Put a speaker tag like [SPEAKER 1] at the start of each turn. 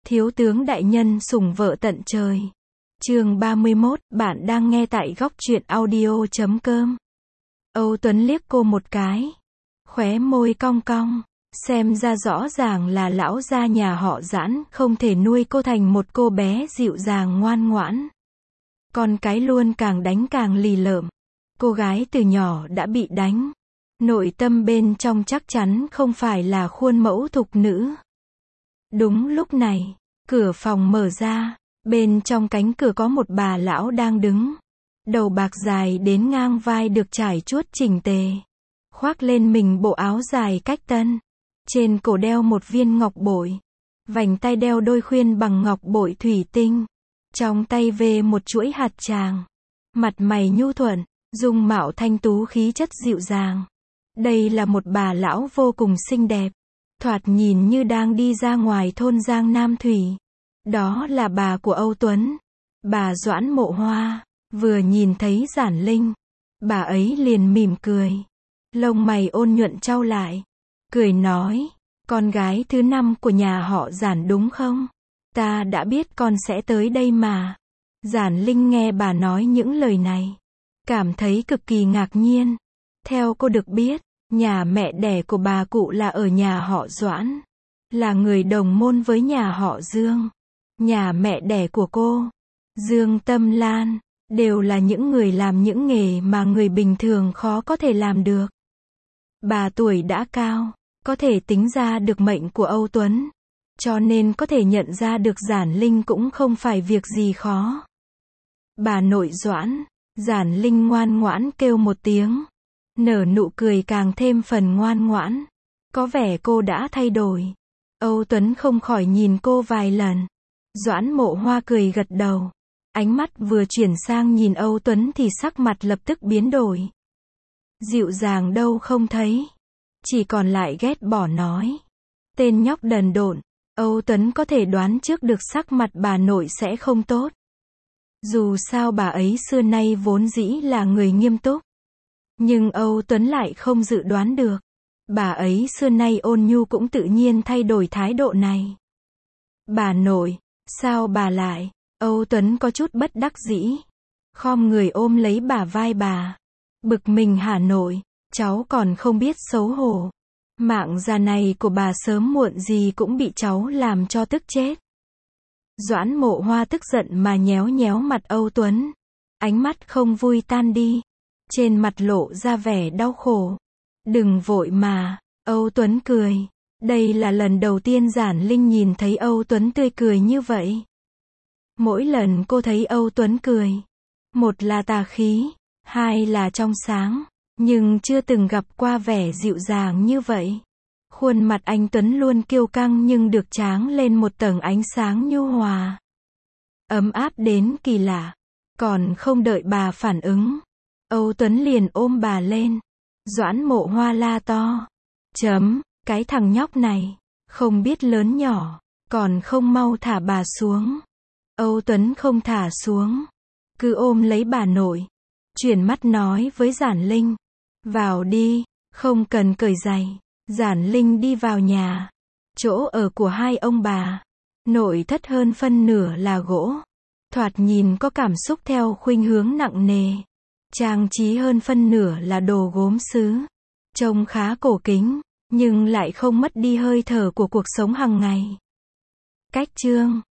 [SPEAKER 1] Thiếu tướng đại nhân sủng vợ tận trời. Chương 31, bạn đang nghe tại góc truyện audio.com. Âu Tuấn liếc cô một cái. Khóe môi cong cong. Xem ra rõ ràng là lão gia nhà họ Doãn không thể nuôi cô thành một cô bé dịu dàng ngoan ngoãn. Con cái luôn càng đánh càng lì lợm. Cô gái từ nhỏ đã bị đánh. Nội tâm bên trong chắc chắn không phải là khuôn mẫu thục nữ. Đúng lúc này, cửa phòng mở ra, bên trong cánh cửa có một bà lão đang đứng. Đầu bạc dài đến ngang vai được trải chuốt chỉnh tề. Khoác lên mình bộ áo dài cách tân. Trên cổ đeo một viên ngọc bội. Vành tay đeo đôi khuyên bằng ngọc bội thủy tinh. Trong tay về một chuỗi hạt tràng. Mặt mày nhu thuận, dung mạo thanh tú khí chất dịu dàng. Đây là một bà lão vô cùng xinh đẹp. Thoạt nhìn như đang đi ra ngoài thôn Giang Nam Thủy. Đó là bà của Âu Tuấn. Bà Doãn Mộ Hoa. Vừa nhìn thấy Giản Linh, bà ấy liền mỉm cười. Lông mày ôn nhuận chau lại. Cười nói, con gái thứ 5 của nhà họ Giản đúng không? Ta đã biết con sẽ tới đây mà. Giản Linh nghe bà nói những lời này, cảm thấy cực kỳ ngạc nhiên. Theo cô được biết, nhà mẹ đẻ của bà cụ là ở nhà họ Doãn, là người đồng môn với nhà họ Dương. Nhà mẹ đẻ của cô, Dương Tâm Lan, đều là những người làm những nghề mà người bình thường khó có thể làm được. Bà tuổi đã cao, có thể tính ra được mệnh của Âu Tuấn, cho nên có thể nhận ra được Giản Linh cũng không phải việc gì khó. Bà nội Doãn, Giản Linh ngoan ngoãn kêu một tiếng, nở nụ cười càng thêm phần ngoan ngoãn. Có vẻ cô đã thay đổi. Âu Tuấn không khỏi nhìn cô vài lần. Doãn Mộ Hoa cười gật đầu. Ánh mắt vừa chuyển sang nhìn Âu Tuấn thì sắc mặt lập tức biến đổi. Dịu dàng đâu không thấy, chỉ còn lại ghét bỏ nói. Tên nhóc đần độn. Âu Tuấn có thể đoán trước được sắc mặt bà nội sẽ không tốt. Dù sao bà ấy xưa nay vốn dĩ là người nghiêm túc. Nhưng Âu Tuấn lại không dự đoán được. Bà ấy xưa nay ôn nhu cũng tự nhiên thay đổi thái độ này. Bà nội, sao bà lại? Âu Tuấn có chút bất đắc dĩ. Khom người ôm lấy bả vai bà. Bực mình hả nội, cháu còn không biết xấu hổ. Mạng già này của bà sớm muộn gì cũng bị cháu làm cho tức chết. Doãn Mộ Hoa tức giận mà nhéo nhéo mặt Âu Tuấn. Ánh mắt không vui tan đi. Trên mặt lộ ra vẻ đau khổ. Đừng vội mà, Âu Tuấn cười. Đây là lần đầu tiên Giản Linh nhìn thấy Âu Tuấn tươi cười như vậy. Mỗi lần cô thấy Âu Tuấn cười, một là tà khí, hai là trong sáng, nhưng chưa từng gặp qua vẻ dịu dàng như vậy. Khuôn mặt anh Tuấn luôn kiêu căng nhưng được tráng lên một tầng ánh sáng nhu hòa. Ấm áp đến kỳ lạ. Còn không đợi bà phản ứng, Âu Tuấn liền ôm bà lên. Doãn Mộ Hoa la to. Cái thằng nhóc này, không biết lớn nhỏ, còn không mau thả bà xuống. Âu Tuấn không thả xuống, cứ ôm lấy bà nội. Chuyển mắt nói với Giản Linh. Vào đi, không cần cởi giày. Giản Linh đi vào nhà. Chỗ ở của hai ông bà. Nội thất hơn phân nửa là gỗ. Thoạt nhìn có cảm xúc theo khuynh hướng nặng nề. Trang trí hơn phân nửa là đồ gốm sứ. Trông khá cổ kính, nhưng lại không mất đi hơi thở của cuộc sống hàng ngày. Cách chương